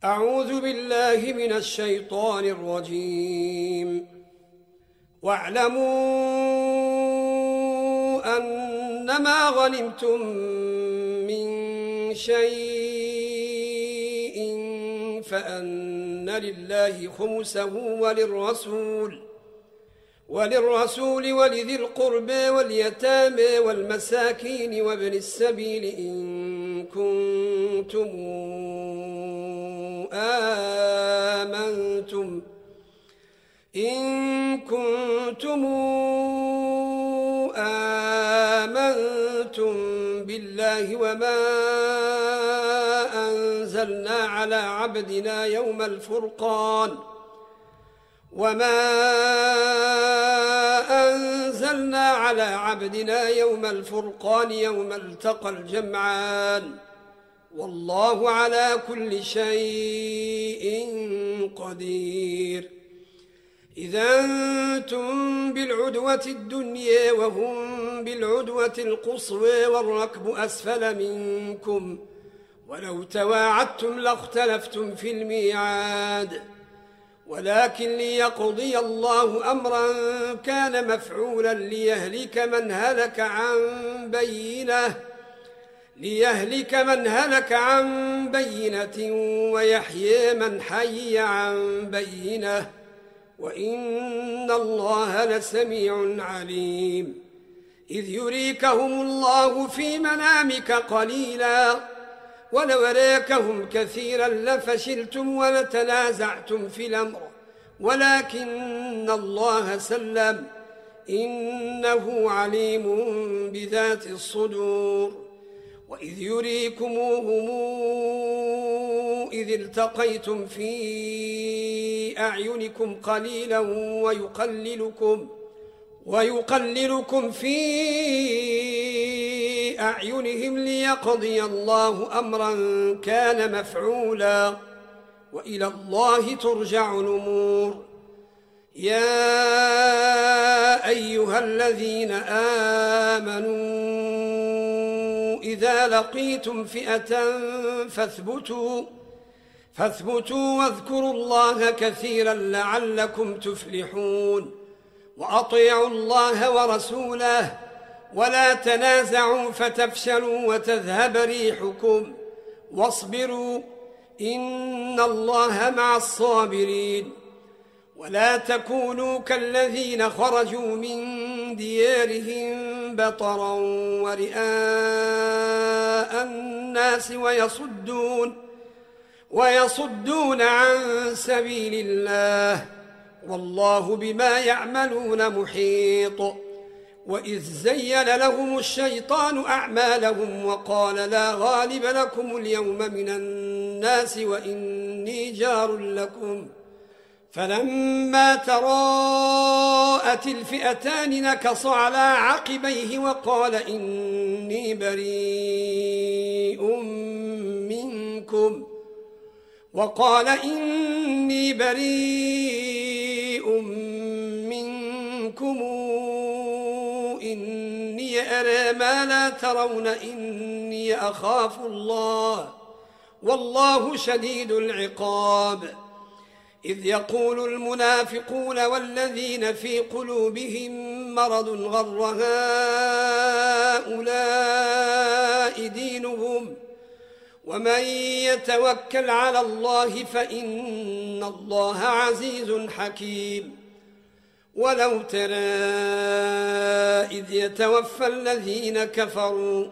أعوذ بالله من الشيطان الرجيم. واعلموا أنما غنمتم من شيء فأن لله خمسه وللرسول ولذي القربى واليتامى والمساكين وابن السبيل إن كنتم آمنتم بالله وما أنزلنا على عبدنا يوم الفرقان يوم التقى الجمعان والله على كل شيء قدير. إذا أنتم بالعدوة الدنيا وهم بالعدوة القصوى والركب أسفل منكم ولو تواعدتم لاختلفتم في الميعاد ولكن ليقضي الله أمرا كان مفعولا ليهلك من هلك عن بينة ويحيي من حي عن بينة وإن الله لسميع عليم. إذ يريكهم الله في منامك قليلا ولو أراكهم كثيرا لفشلتم ولتنازعتم في الأمر ولكن الله سلم إنه عليم بذات الصدور. وإذ يريكموهم إذ التقيتم في أعينكم قليلا ويقللكم في أعينهم ليقضي الله أمرا كان مفعولا وإلى الله ترجع الأمور. يا أيها الذين آمنوا إذا لقيتم فئة فاثبتوا واذكروا الله كثيرا لعلكم تفلحون. وأطيعوا الله ورسوله ولا تنازعوا فتفشلوا وتذهب ريحكم واصبروا إن الله مع الصابرين. ولا تكونوا كالذين خرجوا من ديارهم بطرا ورئاء الناس ويصدون عن سبيل الله والله بما يعملون محيط. وإذ زين لهم الشيطان أعمالهم وقال لا غالب لكم اليوم من الناس وإني جار لكم فلما تراءت الفئتان نكص على عقبيه وقال إني بريء منكم إني أرى ما لا ترون إني أخاف الله والله شديد العقاب. إذ يقول المنافقون والذين في قلوبهم مرض غر هؤلاء دينهم ومن يتوكل على الله فإن الله عزيز حكيم. ولو ترى إذ يتوفى الذين كفروا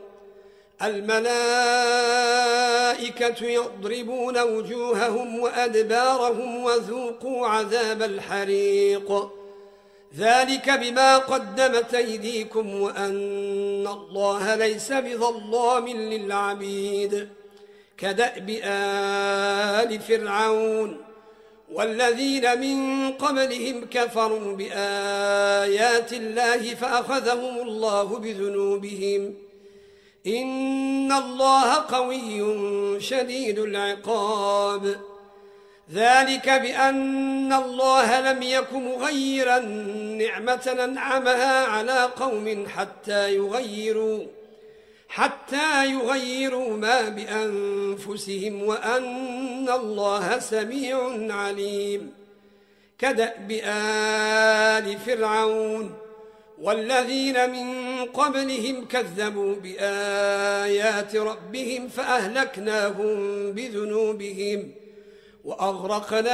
الملائكة يضربون وجوههم وأدبارهم وذوقوا عذاب الحريق ذلك بما قدمت أيديكم وأن الله ليس بظلام للعبيد. كدأب آل فرعون والذين من قبلهم كفروا بآيات الله فأخذهم الله بذنوبهم إن الله قوي شديد العقاب. ذلك بأن الله لم يك مغيرا نعمة أنعمها على قوم حتى يغيروا ما بأنفسهم وأن الله سميع عليم. كدأب آل فرعون والذين من قبلهم كذبوا بآيات ربهم فأهلكناهم بذنوبهم وأغرقنا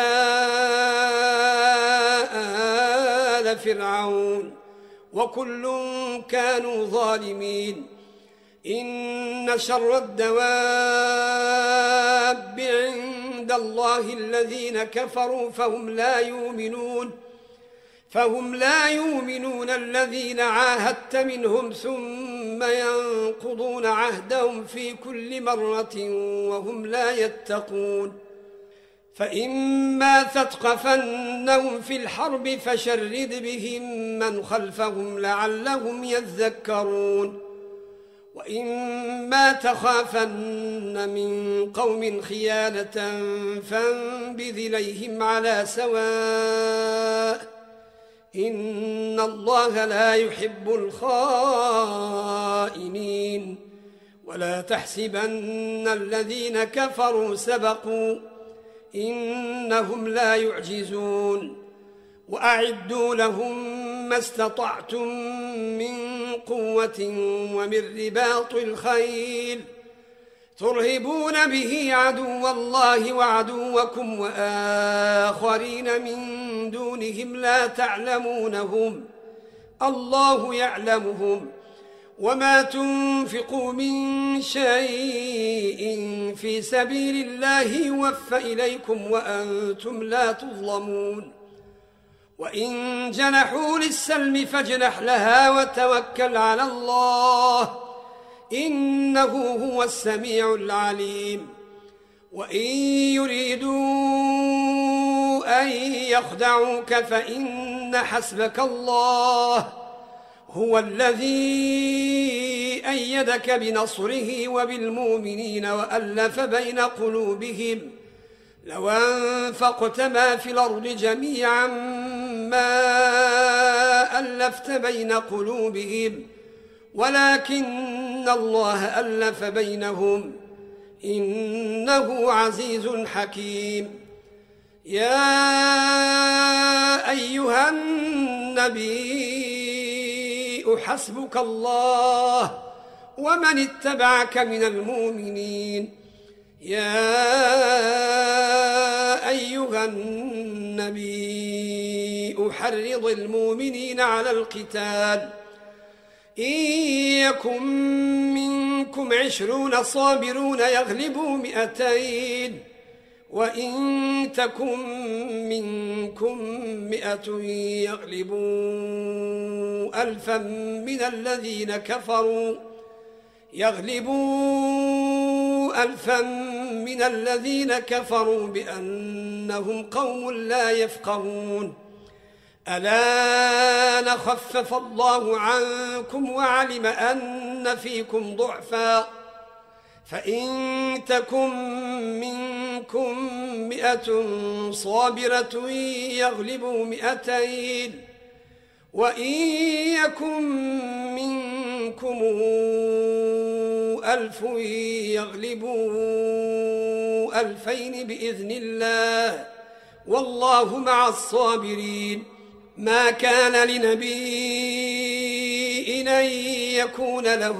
آل فرعون وكل كانوا ظالمين. إن شر الدواب عند الله الذين كفروا فهم لا يؤمنون الذين عاهدت منهم ثم ينقضون عهدهم في كل مرة وهم لا يتقون. فإما تثقفنهم في الحرب فشرد بهم من خلفهم لعلهم يذكرون. وإما تخافن من قوم خيانة فانبذ إليهم على سواء إن الله لا يحب الخائنين. ولا تحسبن الذين كفروا سبقوا إنهم لا يعجزون. وأعدوا لهم ما استطعتم من قوة ومن رباط الخيل ترهبون به عدو الله وعدوكم وآخرين من دونهم لا تعلمونهم الله يعلمهم. وما تنفقوا من شيء في سبيل الله يوفى إليكم وأنتم لا تظلمون. وإن جنحوا للسلم فاجنح لها وتوكل على الله إنه هو السميع العليم. وإن يريدوا أن يخدعوك فإن حسبك الله هو الذي أيدك بنصره وبالمؤمنين وألف بين قلوبهم. لو أنفقت ما في الأرض جميعا ما ألفت بين قلوبهم ولكن الله ألف بينهم إنه عزيز حكيم. يا أيها النبي حسبك الله ومن اتبعك من المؤمنين. يا أيها النبي حرض المؤمنين على القتال إن يكن منكم 20 صابرون يغلبوا 200 وإن تكن منكم 100 يغلبوا 1000 من الذين كفروا بأنهم قوم لا يفقهون. الآن خفف الله عنكم وعلم أن فيكم ضعفا فإن تكن منكم 100 صابرة يغلبوا 200 وإن يكن منكم 1000 يغلبوا 2000 بإذن الله والله مع الصابرين. ما كان لنبي أن يكون له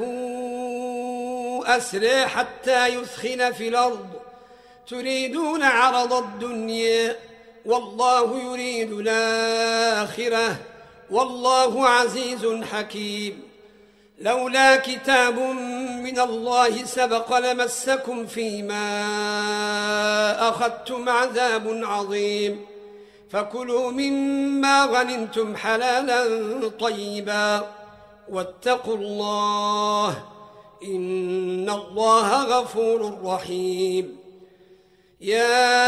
أسرى حتى يثخن في الأرض تريدون عرض الدنيا والله يريد الآخرة والله عزيز حكيم. لولا كتاب من الله سبق لمسكم فيما أخذتم عذاب عظيم. فكلوا مما غنمتم حلالا طيبا واتقوا الله إن الله غفور رحيم. يا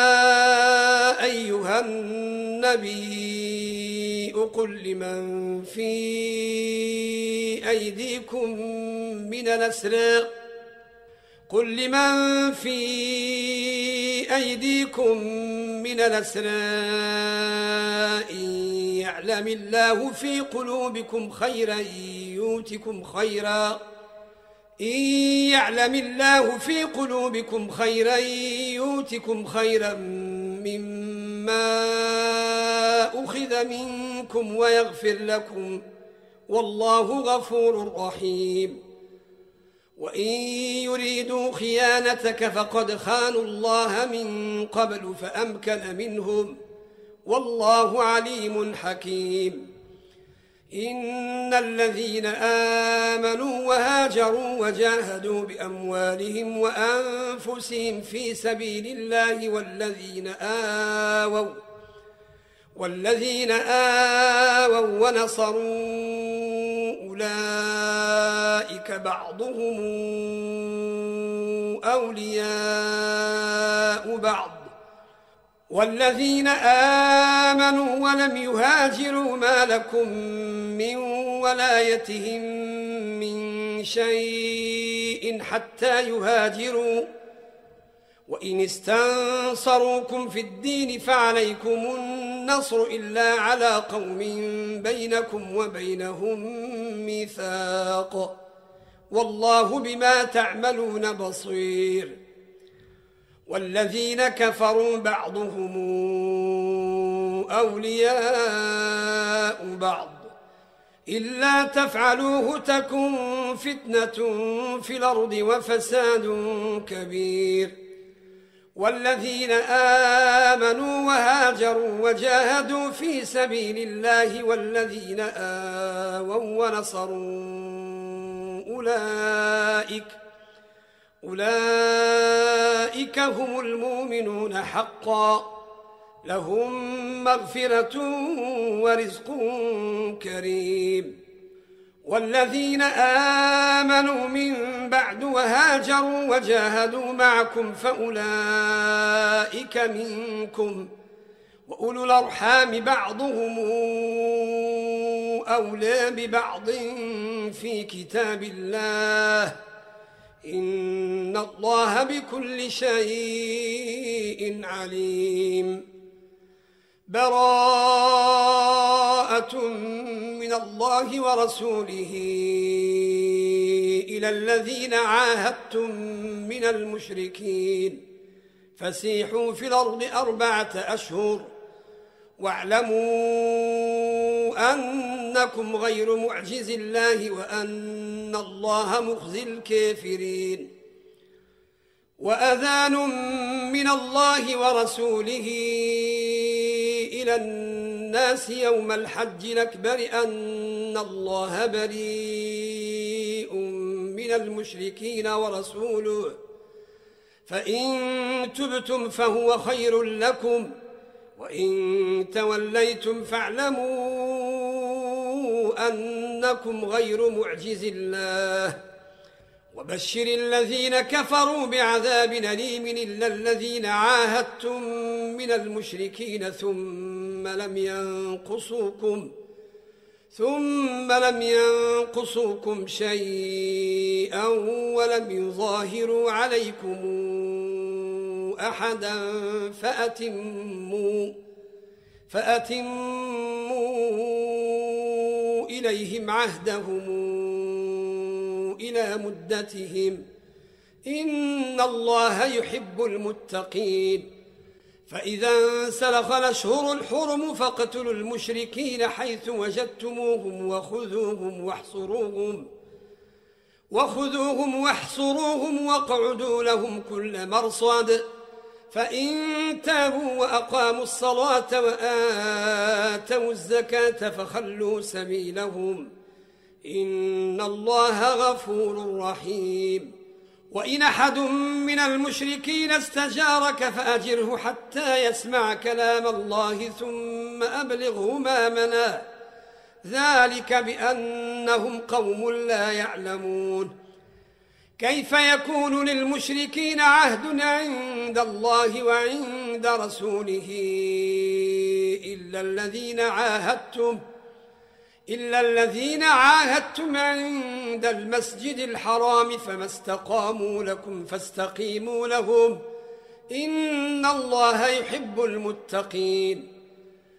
أيها النبي قل لمن في أيديكم من الأسرى إن يعلم الله في قلوبكم خيرا إن يعلم الله في قلوبكم خيرا يؤتكم خيرا مما أخذ منكم ويغفر لكم والله غفور رحيم وإن يريدوا خيانتك فقد خانوا الله من قبل فأمكن منهم والله عليم حكيم إن الذين آمنوا وهاجروا وجاهدوا بأموالهم وأنفسهم في سبيل الله والذين آووا ونصروا أولئك بعضهم أولياء بعض والذين آمنوا ولم يهاجروا ما لكم من ولايتهم من شيء حتى يهاجروا وإن استنصروكم في الدين فعليكم النصر إلا على قوم بينكم وبينهم ميثاق والله بما تعملون بصير والذين كفروا بعضهم أولياء بعض إلا تفعلوه تكن فتنة في الأرض وفساد كبير والذين آمنوا وهاجروا وجاهدوا في سبيل الله والذين آووا ونصروا أولئك هم المؤمنون حقا لهم مغفرة ورزق كريم والذين آمنوا من بعد وهاجروا وجاهدوا معكم فأولئك منكم وأولو الأرحام بعضهم أولى ببعض في كتاب الله إن الله بكل شيء عليم براءة من الله ورسوله إلى الذين عاهدتم من المشركين فسيحوا في الأرض 4 أشهر واعلموا أنكم غير معجز الله وأن الله مخزي الكافرين وأذان من الله ورسوله إلى الناس يوم الحج الأكبر أن الله بريء من المشركين ورسوله فإن تبتم فهو خير لكم وإن توليتم فاعلموا أنكم غير معجز الله وبشر الذين كفروا بعذاب أليم إلا الذين عاهدتم من المشركين ثم لم ينقصوكم شيئا ولم يظاهروا عليكم أحدا فأتموا إليهم عهدهم إلى مدتهم إن الله يحب المتقين فإذا انسلخ الأشهر الحرم فاقتلوا المشركين حيث وجدتموهم وخذوهم واحصروهم واقعدوا لهم كل مرصد فإن تابوا وأقاموا الصلاة وآتوا الزكاة فخلوا سبيلهم إن الله غفور رحيم وإن أحد من المشركين استجارك فأجره حتى يسمع كلام الله ثم أبلغه مأمنا ذلك بأنهم قوم لا يعلمون كيف يكون للمشركين عهد عند الله وعند رسوله إلا الذين عاهدتم عند المسجد الحرام فما استقاموا لكم فاستقيموا لهم إن الله يحب المتقين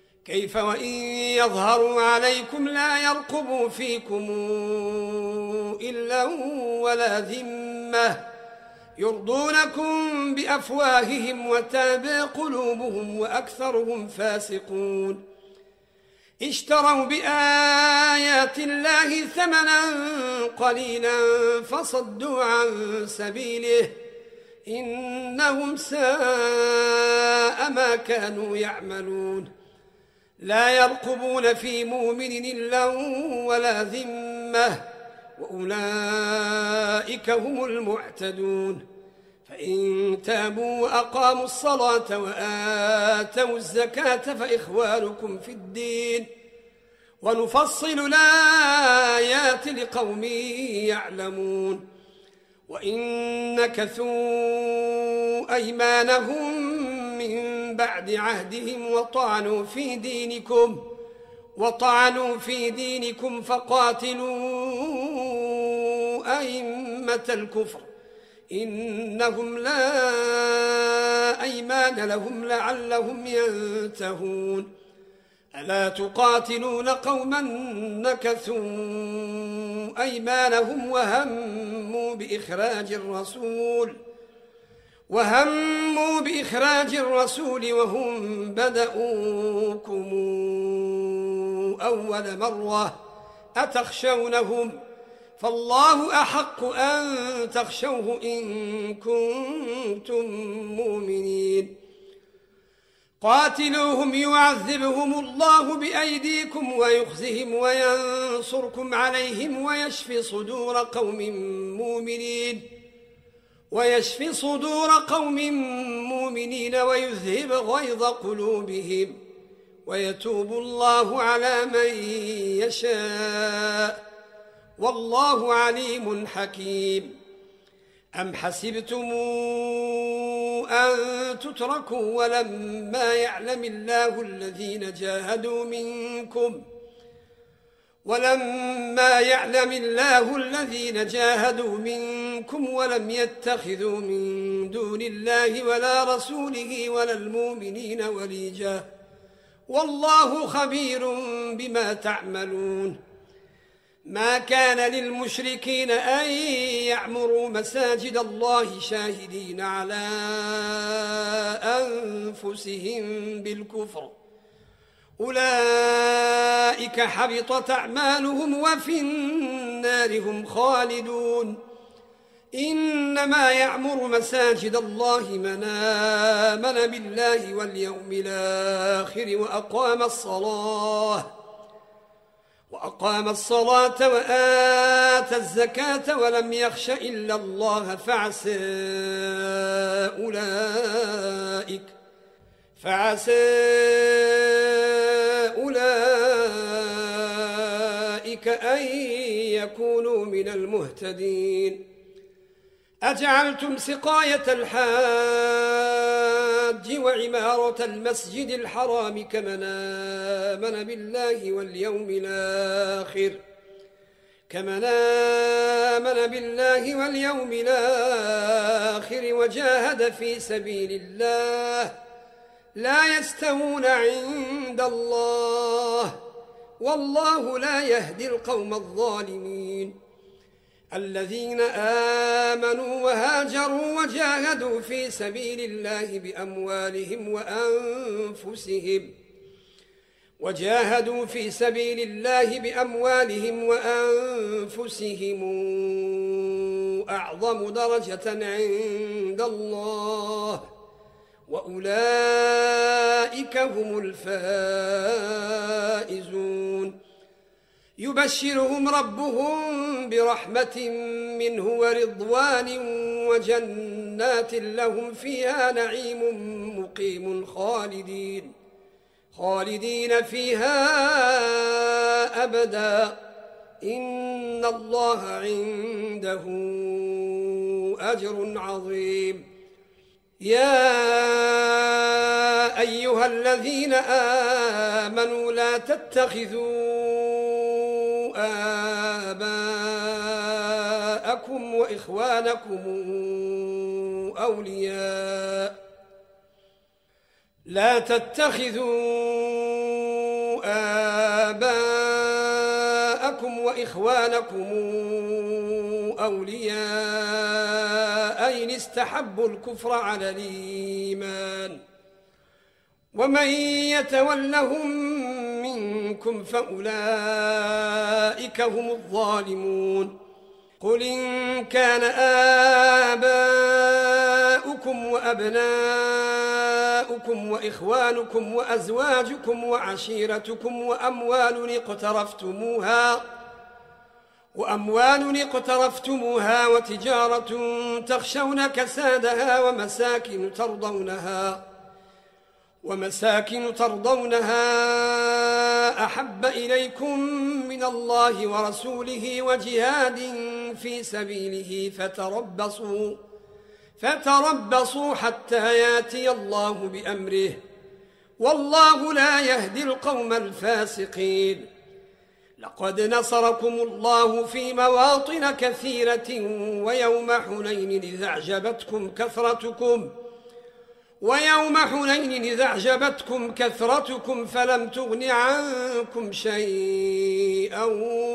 كيف وإن يظهروا عليكم لا يرقبوا فيكم إلا ولا ذمة يرضونكم بأفواههم وتابى قلوبهم وأكثرهم فاسقون اشتروا بآيات الله ثمنا قليلا فصدوا عن سبيله إنهم ساء ما كانوا يعملون لا يرقبون في مؤمن إلا ولا ذمة وأولئك هم المعتدون فإن تابوا وأقاموا الصلاة وآتوا الزكاة فإخوانكم في الدين ونفصل الآيات لقوم يعلمون وإن نكثوا أيمانهم من بعد عهدهم وطعنوا في دينكم فقاتلوا أئمة الكفر إنهم لا أيمان لهم لعلهم ينتهون ألا تقاتلون قوما نكثوا أيمانهم وهموا بإخراج الرسول وهم بدؤوكم أول مرة أتخشونهم فالله أحق أن تخشوه إن كنتم مؤمنين قاتلوهم يعذبهم الله بأيديكم ويخزهم وينصركم عليهم ويشفي صدور قوم مؤمنين ويذهب غيظ قلوبهم ويتوب الله على من يشاء والله عليم حكيم أم حسبتم أن تتركوا ولما يعلم الله الذين جاهدوا منكم ولم يتخذوا من دون الله ولا رسوله ولا المؤمنين وليجا والله خبير بما تعملون ما كان للمشركين أن يعمروا مساجد الله شاهدين على أنفسهم بالكفر أولئك حبطت أعمالهم وفي النار هم خالدون إنما يعمر مساجد الله من آمن بالله واليوم الآخر وأقام الصلاة وآتى الزكاة ولم يخش إلا الله فعسى أولئك أن يكونوا من المهتدين أجعلتم سقاية الحاج وعمارة المسجد الحرام كمن آمن بالله واليوم الآخر وجاهد في سبيل الله لا يستوون عند الله والله لا يهدي القوم الظالمين الذين آمنوا وهاجروا وجاهدوا في سبيل الله بأموالهم وأنفسهم أعظم درجة عند الله وأولئك هم الفائزون يبشرهم ربهم برحمة منه ورضوان وجنات لهم فيها نعيم مقيم خالدين فيها أبدا إن الله عنده أجر عظيم يا أيها الذين آمنوا لا تتخذوا آباءكم وإخوانكم أبناءكم وإخوانكم أولياء إن استحبوا الكفر على الإيمان ومن يتولهم منكم فأولئك هم الظالمون قل إن كان آباؤكم وأبناؤكم وإخوانكم وأزواجكم وعشيرتكم وأموال اقترفتموها وتجارة تخشون كسادها ومساكن ترضونها أحب إليكم من الله ورسوله وجهاد في سبيله فتربصوا حتى ياتي الله بأمره والله لا يهدي القوم الفاسقين لقد نصركم الله في مواطن كثيرة ويوم حنين إذ أعجبتكم كثرتكم فلم تغن عنكم شيئا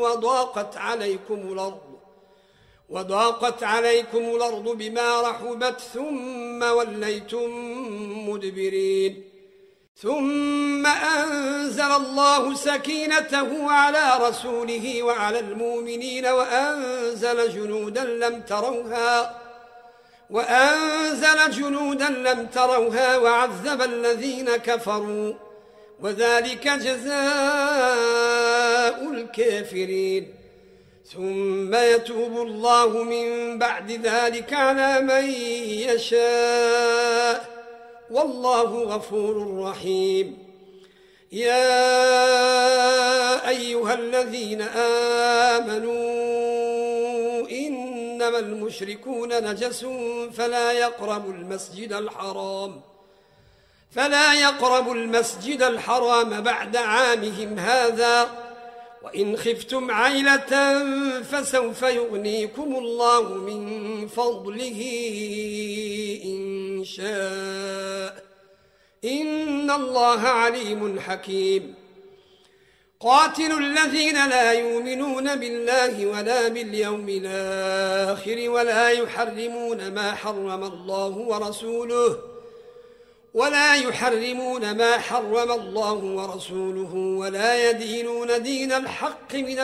وضاقت عليكم الأرض بما رحبت ثم وليتم مدبرين ثم أنزل الله سكينته على رسوله وعلى المؤمنين وأنزل جنودا لم تروها وعذب الذين كفروا وذلك جزاء الكافرين ثم يتوب الله من بعد ذلك على من يشاء والله غفور رحيم يا أيها الذين آمنوا إنما المشركون نجس فلا يقربوا المسجد الحرام بعد عامهم هذا وإن خفتم عيلة فسوف يغنيكم الله من فضله إن شاء إن الله عليم حكيم قاتلوا الذين لا يؤمنون بالله ولا باليوم الآخر ولا يحرمون ما حرم الله ورسوله ولا يدينون دين الحق من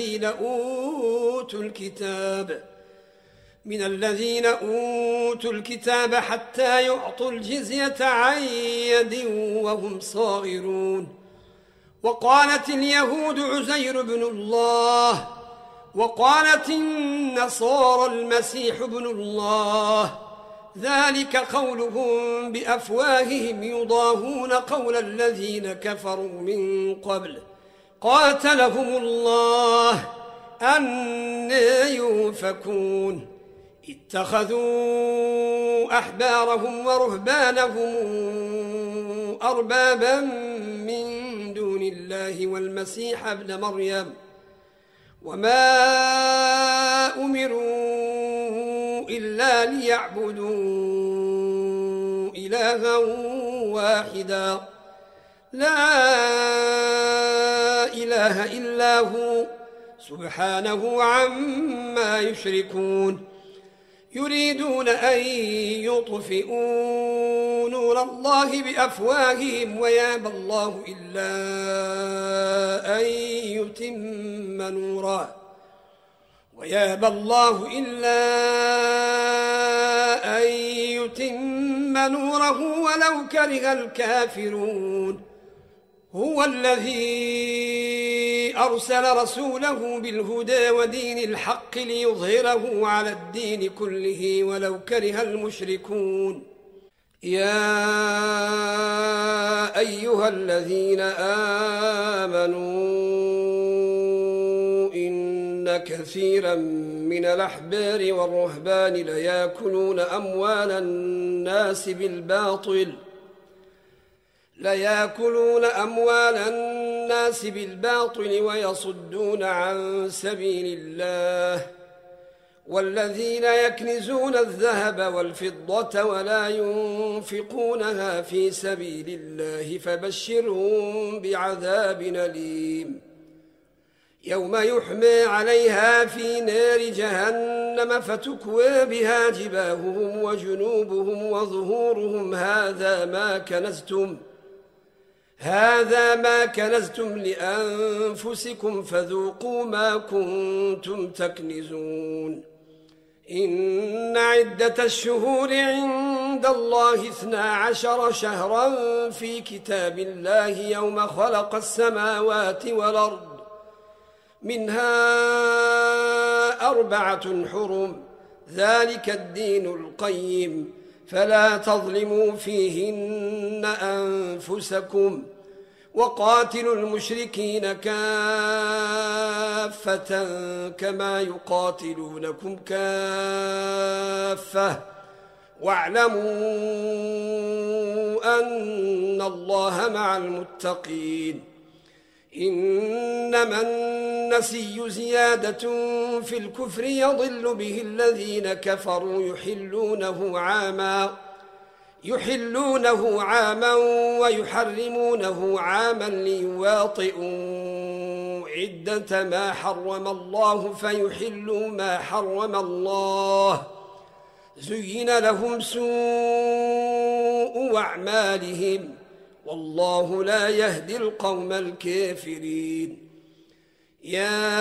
الذين أوتوا الكتاب حتى يعطوا الجزية عن يد وهم صاغرون وقالت اليهود عزير بن الله وقالت النصارى المسيح ابن الله ذلك قولهم بأفواههم يضاهون قول الذين كفروا من قبل قاتلهم الله أنى يؤفكون اتخذوا أحبارهم ورهبانهم أربابا من دون الله والمسيح ابن مريم وما أمروا إلا ليعبدوا إلها واحدا لا إله إلا هو سبحانه عما يشركون يريدون أن يطفئوا نور الله بأفواههم ويابى الله إلا أن يتم نوره ولو كره الكافرون هو الذي أرسل رسوله بالهدى ودين الحق ليظهره على الدين كله ولو كره المشركون يا أيها الذين آمنوا إن كثيرا من الأحبار والرهبان ليأكلون أموال الناس بالباطل ويصدون عن سبيل الله والذين يكنزون الذهب والفضة ولا ينفقونها في سبيل الله فبشرهم بعذاب أليم يوم يحمى عليها في نار جهنم فتكوى بها جباههم وجنوبهم وظهورهم هذا ما كنزتم لأنفسكم فذوقوا ما كنتم تكنزون إن عدة الشهور عند الله 12 شهرا في كتاب الله يوم خلق السماوات والأرض منها 4 حرم ذلك الدين القيم فلا تظلموا فيهن أنفسكم وقاتلوا المشركين كافة كما يقاتلونكم كافة واعلموا أن الله مع المتقين إنما النسي زيادة في الكفر يضل به الذين كفروا يحلونه عاما ويحرمونه عاما ليواطئوا عدة ما حرم الله فيحلوا ما حرم الله زين لهم سوء أعمالهم والله لا يهدي القوم الكافرين يا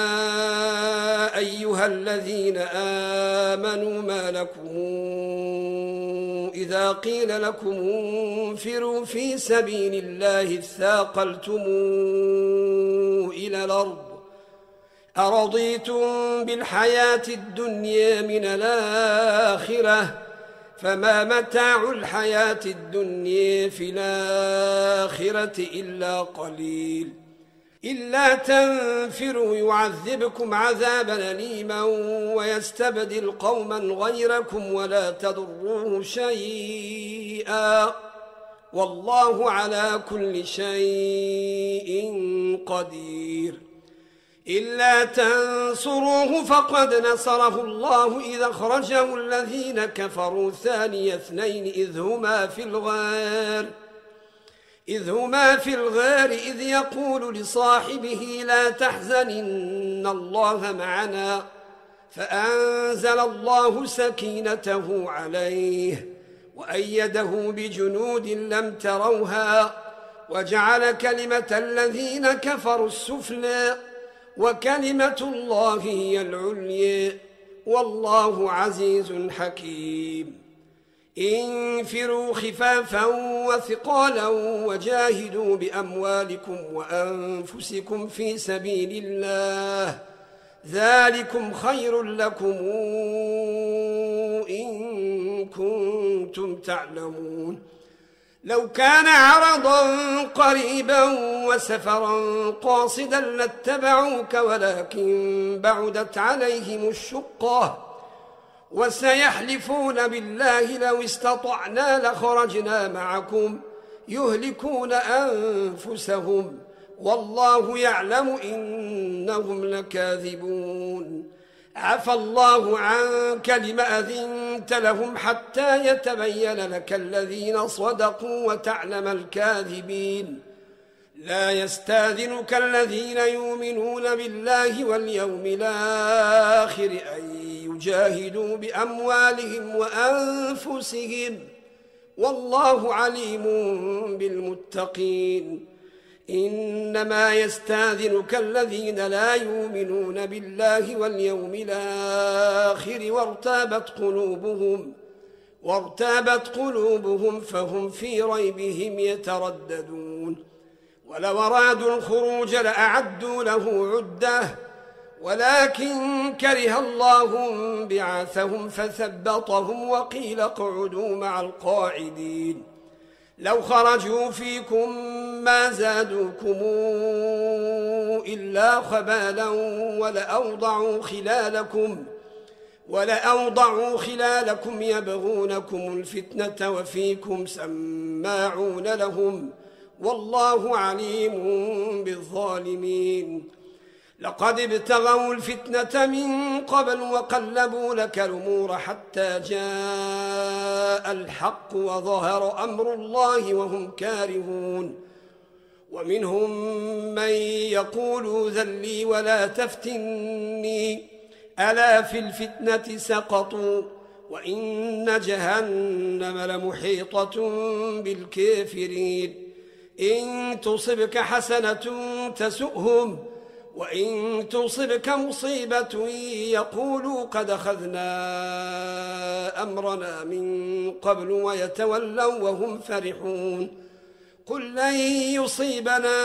أيها الذين آمنوا ما لكم إذا قيل لكم انفروا في سبيل الله اثاقلتم إلى الأرض أرضيتم بالحياة الدنيا من الآخرة فما متاع الحياة الدنيا في الآخرة إلا قليل إلا تنفروا يعذبكم عذابا أليما ويستبدل قوما غيركم ولا تضروه شيئا والله على كل شيء قدير إلا تنصروه فقد نصره الله إذا أخرجه الذين كفروا ثاني اثنين إذ هما في الغار إذ يقول لصاحبه لا تحزن إن الله معنا فأنزل الله سكينته عليه وأيده بجنود لم تروها وجعل كلمة الذين كفروا السفلى وكلمة الله هي العليا والله عزيز حكيم انفروا خفافا وثقالا وجاهدوا بأموالكم وأنفسكم في سبيل الله ذلكم خير لكم إن كنتم تعلمون لو كان عرضا قريبا وسفرا قاصدا لاتبعوك ولكن بعدت عليهم الشقة وسيحلفون بالله لو استطعنا لخرجنا معكم يهلكون أنفسهم والله يعلم إنهم لكاذبون عفى الله عنك لم أذنت لهم حتى يتبين لك الذين صدقوا وتعلم الكاذبين لا يستاذنك الذين يؤمنون بالله واليوم الآخر أن يجاهدوا بأموالهم وأنفسهم والله عليم بالمتقين إنما يستاذنك الذين لا يؤمنون بالله واليوم الآخر وارتابت قلوبهم فهم في ريبهم يترددون ولو أرادوا الخروج لأعدوا له عدة ولكن كره الله بعاثهم فثبطهم وقيل اقعدوا مع القاعدين لو خرجوا فيكم ما زادوكم إلا خبالا ولأوضعوا خلالكم يبغونكم الفتنة وفيكم سماعون لهم والله عليم بالظالمين لقد ابتغوا الفتنة من قبل وقلبوا لك الأمور حتى جاء الحق وظهر أمر الله وهم كارهون ومنهم من يقول ذلي ولا تفتني ألا في الفتنة سقطوا وإن جهنم لمحيطة بالكافرين إن تصبك حسنة تسؤهم وإن تصبك مصيبة يقولوا قد أخذنا أمرنا من قبل ويتولوا وهم فرحون قل لن يصيبنا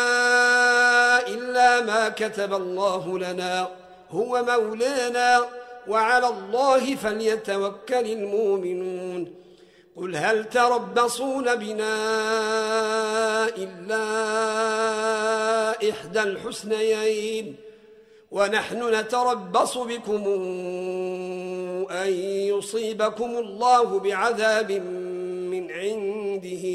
إلا ما كتب الله لنا هو مولانا وعلى الله فليتوكل المؤمنون قل هل تربصون بنا إلا إحدى الحسنيين ونحن نتربص بكم أن يصيبكم الله بعذاب من عنده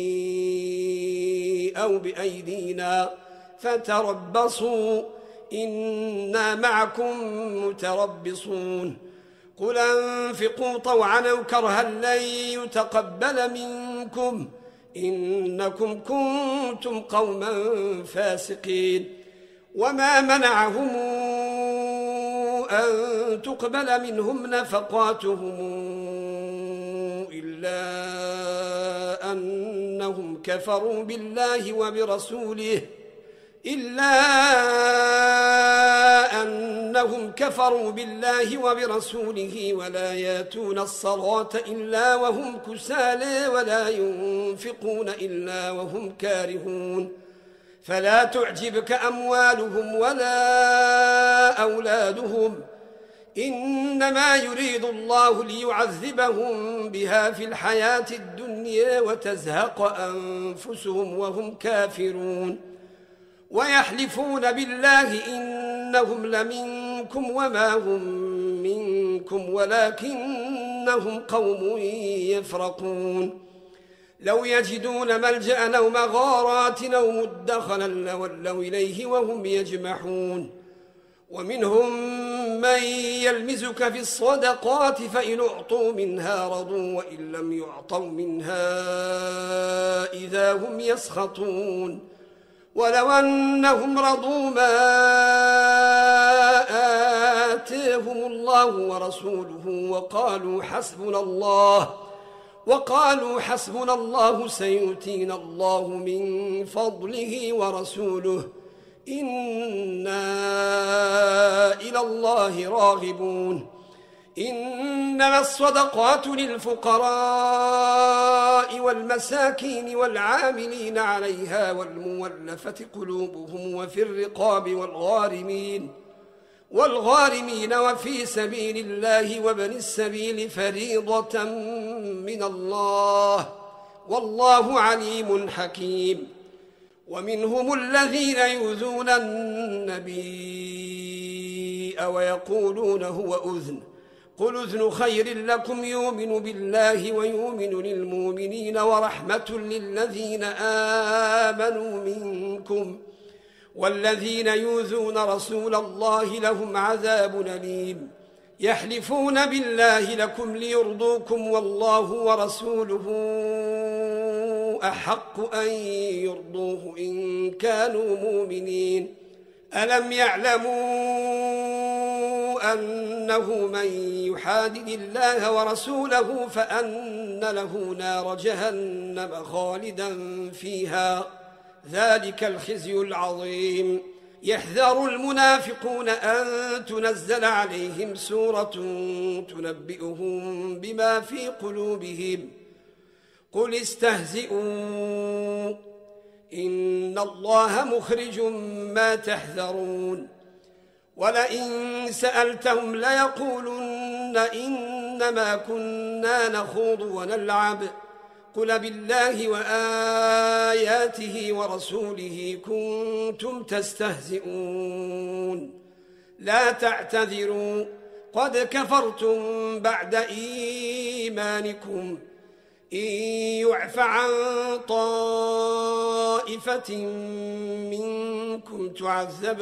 أو بأيدينا فتربصوا إنا معكم متربصون قل أنفقوا طوعا أو كرها لن يتقبل منكم إنكم كنتم قوما فاسقين وما منعهم أن تقبل منهم نفقاتهم إلا أنهم كفروا بالله وبرسوله ولا ياتون الصلاة إلا وهم كسالى ولا ينفقون إلا وهم كارهون فلا تعجبك أموالهم ولا أولادهم إنما يريد الله ليعذبهم بها في الحياة الدنيا وتزهق أنفسهم وهم كافرون ويحلفون بالله إنهم لمنكم وما هم منكم ولكنهم قوم يفرقون لو يجدون ملجأ أو مغارات أو مدخلا لولوا إليه وهم يجمحون ومنهم من يلمزك في الصدقات فإن أعطوا منها رضوا وإن لم يعطوا منها إذا هم يسخطون ولو أنهم رضوا ما آتاهم الله ورسوله وقالوا حسبنا الله سيؤتينا الله من فضله ورسوله إنا إلى الله راغبون إنما الصدقات للفقراء والمساكين والعاملين عليها والمولفة قلوبهم وفي الرقاب والغارمين وفي سبيل الله وابن السبيل فريضة من الله والله عليم حكيم ومنهم الذين يؤذون النبي ويقولون هو أذن قل أذن خير لكم يؤمن بالله ويؤمن للمؤمنين ورحمة للذين آمنوا منكم والذين يؤذون رسول الله لهم عذاب أليم يحلفون بالله لكم ليرضوكم والله ورسوله أحق أن يرضوه إن كانوا مؤمنين ألم يعلموا أنه من يحادد الله ورسوله فأن له نار جهنم خالدا فيها ذلك الخزي العظيم يحذر المنافقون أن تنزل عليهم سورة تنبئهم بما في قلوبهم قل استهزئوا إن الله مخرج ما تحذرون ولئن سألتهم ليقولن إنما كنا نخوض ونلعب قل بالله وآياته ورسوله كنتم تستهزئون لا تعتذروا قد كفرتم بعد إيمانكم إن يعف عن طائفة منكم تعذب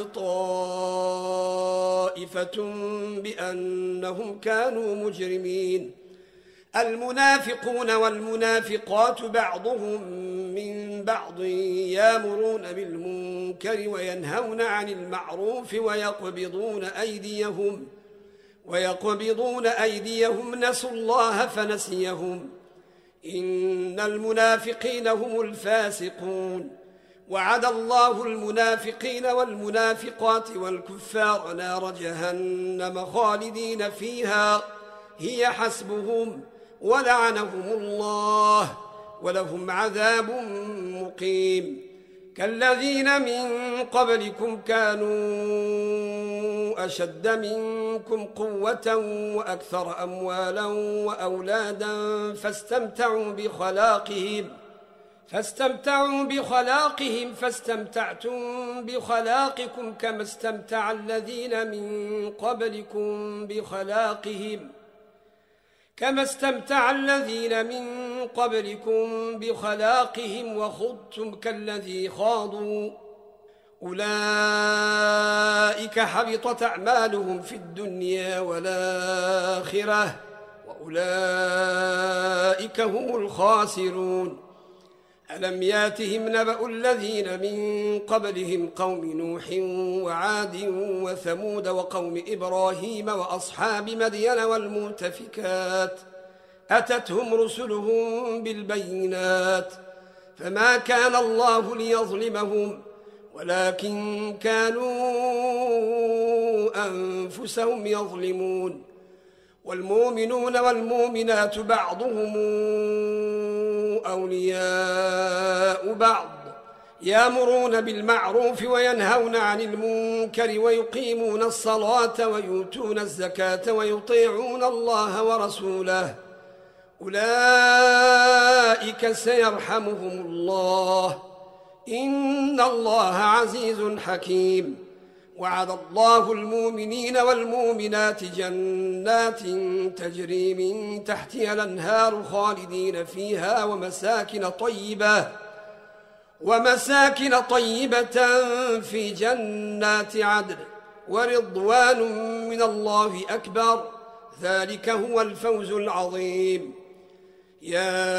طائفة بأنهم كانوا مجرمين المنافقون والمنافقات بعضهم من بعض يأمرون بالمنكر وينهون عن المعروف ويقبضون أيديهم نسوا الله فنسيهم إن المنافقين هم الفاسقون وعد الله المنافقين والمنافقات والكفار نار جهنم خالدين فيها هي حسبهم ولعنهم الله ولهم عذاب مقيم كالذين من قبلكم كانوا أشد منكم قوة وأكثر أموالا وأولادا فاستمتعوا بخلاقهم فاستمتعتم بخلاقكم كما استمتع الذين من قبلكم بخلاقهم وخضتم كالذي خاضوا أولئك حبطت أعمالهم في الدنيا والآخرة وأولئك هم الخاسرون ألم ياتهم نبأ الذين من قبلهم قوم نوح وعاد وثمود وقوم إبراهيم وأصحاب مدين والمؤتفكات أتتهم رسلهم بالبينات فما كان الله ليظلمهم ولكن كانوا أنفسهم يظلمون والمؤمنون والمؤمنات بعضهم أولياء بعض يأمرون بالمعروف وينهون عن المنكر ويقيمون الصلاة ويؤتون الزكاة ويطيعون الله ورسوله أولئك سيرحمهم الله إن الله عزيز حكيم وعد الله المؤمنين والمؤمنات جنات تجري من تحتها الأنهار خالدين فيها ومساكن طيبة في جنات عدن ورضوان من الله أكبر ذلك هو الفوز العظيم يا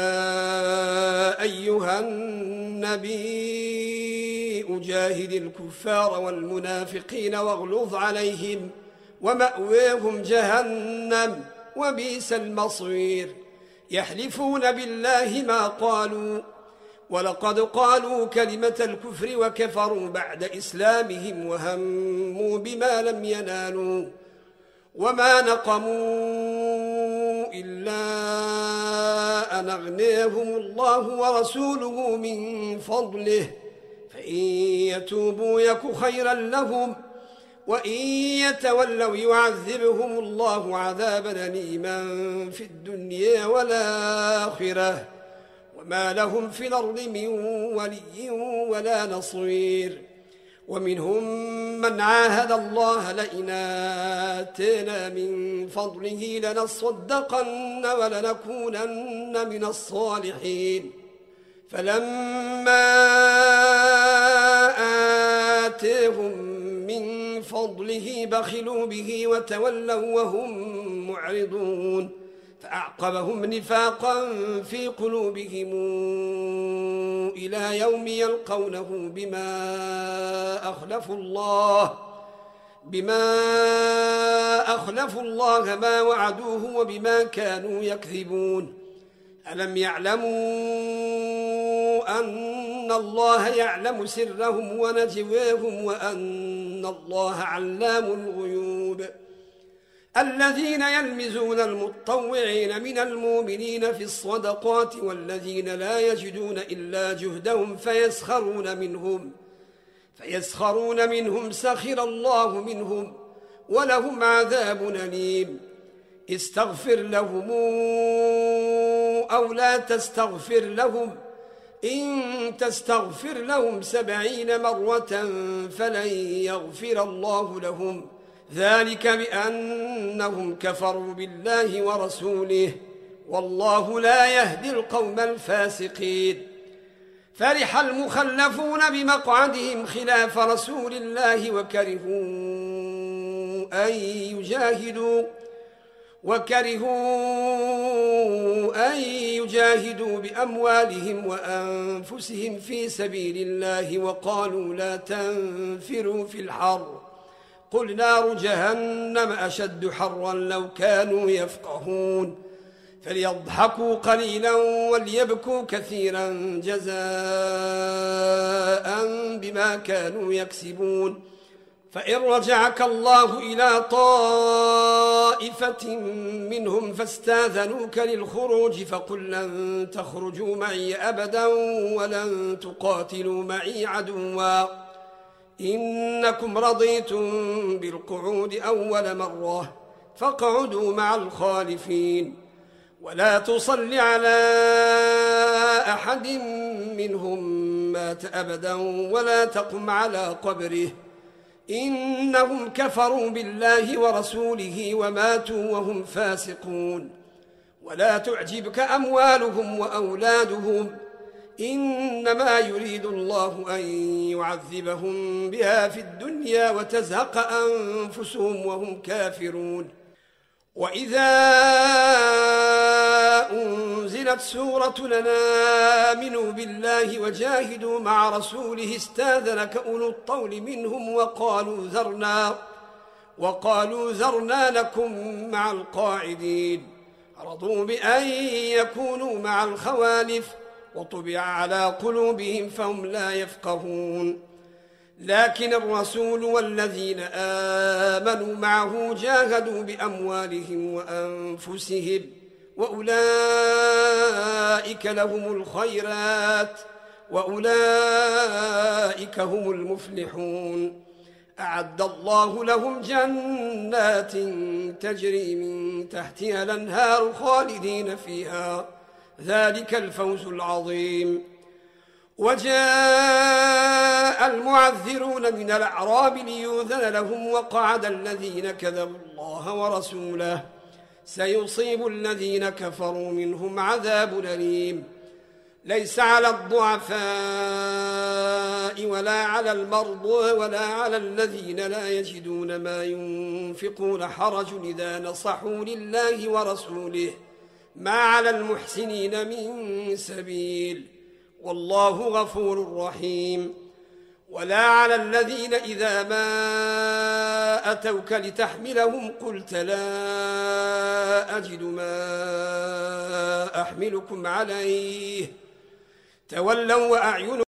أيها النبي أجاهد الكفار والمنافقين واغلظ عليهم ومأواهم جهنم وبئس المصير يحلفون بالله ما قالوا ولقد قالوا كلمة الكفر وكفروا بعد إسلامهم وهموا بما لم ينالوا وما نقموا إلا أن أغناهم الله ورسوله من فضله فإن يتوبوا يك خيرا لهم وإن يتولوا يعذبهم الله عذابا أليما في الدنيا والآخرة وما لهم في الأرض من ولي ولا نصير ومنهم من عاهد الله لئن آتانا من فضله لنصدقن ولنكونن من الصالحين فلما آتاهم من فضله بخلوا به وتولوا وهم معرضون فأعقبهم نفاقا في قلوبهم إلى يوم يلقونه بما أخلفوا الله ما وعدوه وبما كانوا يكذبون ألم يعلموا أن الله يعلم سرهم ونجواهم وأن الله علام الغيوب الذين يلمزون المتطوعين من المؤمنين في الصدقات والذين لا يجدون إلا جهدهم فيسخرون منهم سخر الله منهم ولهم عذاب أليم استغفر لهم أو لا تستغفر لهم إن تستغفر لهم 70 مرة فلن يغفر الله لهم ذلك بأنهم كفروا بالله ورسوله والله لا يهدي القوم الفاسقين فرح المخلفون بمقعدهم خلاف رسول الله وكرهوا أن يجاهدوا بأموالهم وأنفسهم في سبيل الله وقالوا لا تنفروا في الحر قل نار جهنم أشد حرا لو كانوا يفقهون فليضحكوا قليلا وليبكوا كثيرا جزاء بما كانوا يكسبون فإن رجعك الله إلى طائفة منهم فاستاذنوك للخروج فقل لن تخرجوا معي أبدا ولن تقاتلوا معي عدوا إنكم رضيتم بالقعود أول مرة فاقعدوا مع الخالفين ولا تصل على أحد منهم مات أبدا ولا تقم على قبره إنهم كفروا بالله ورسوله وماتوا وهم فاسقون ولا تعجبك أموالهم وأولادهم إنما يريد الله أن يعذبهم بها في الدنيا وتزهق أنفسهم وهم كافرون وإذا أنزلت سورة آمنوا بالله وجاهدوا مع رسوله استاذنك أولو الطول منهم وقالوا ذرنا لكم مع القاعدين رضوا بأن يكونوا مع الخوالف وطبع على قلوبهم فهم لا يفقهون لكن الرسول والذين آمنوا معه جاهدوا بأموالهم وأنفسهم وأولئك لهم الخيرات وأولئك هم المفلحون أعد الله لهم جنات تجري من تحتها الأنهار خالدين فيها ذلك الفوز العظيم وجاء المعذرون من الأعراب ليؤذن لهم وقعد الذين كذبوا الله ورسوله سيصيب الذين كفروا منهم عذاب أليم ليس على الضعفاء ولا على المرضى ولا على الذين لا يجدون ما ينفقون حرج إذا نصحوا لله ورسوله ما على المحسنين من سبيل والله غفور رحيم ولا على الذين إذا ما أتوك لتحملهم قلت لا أجد ما أحملكم عليه تولوا وأعينهم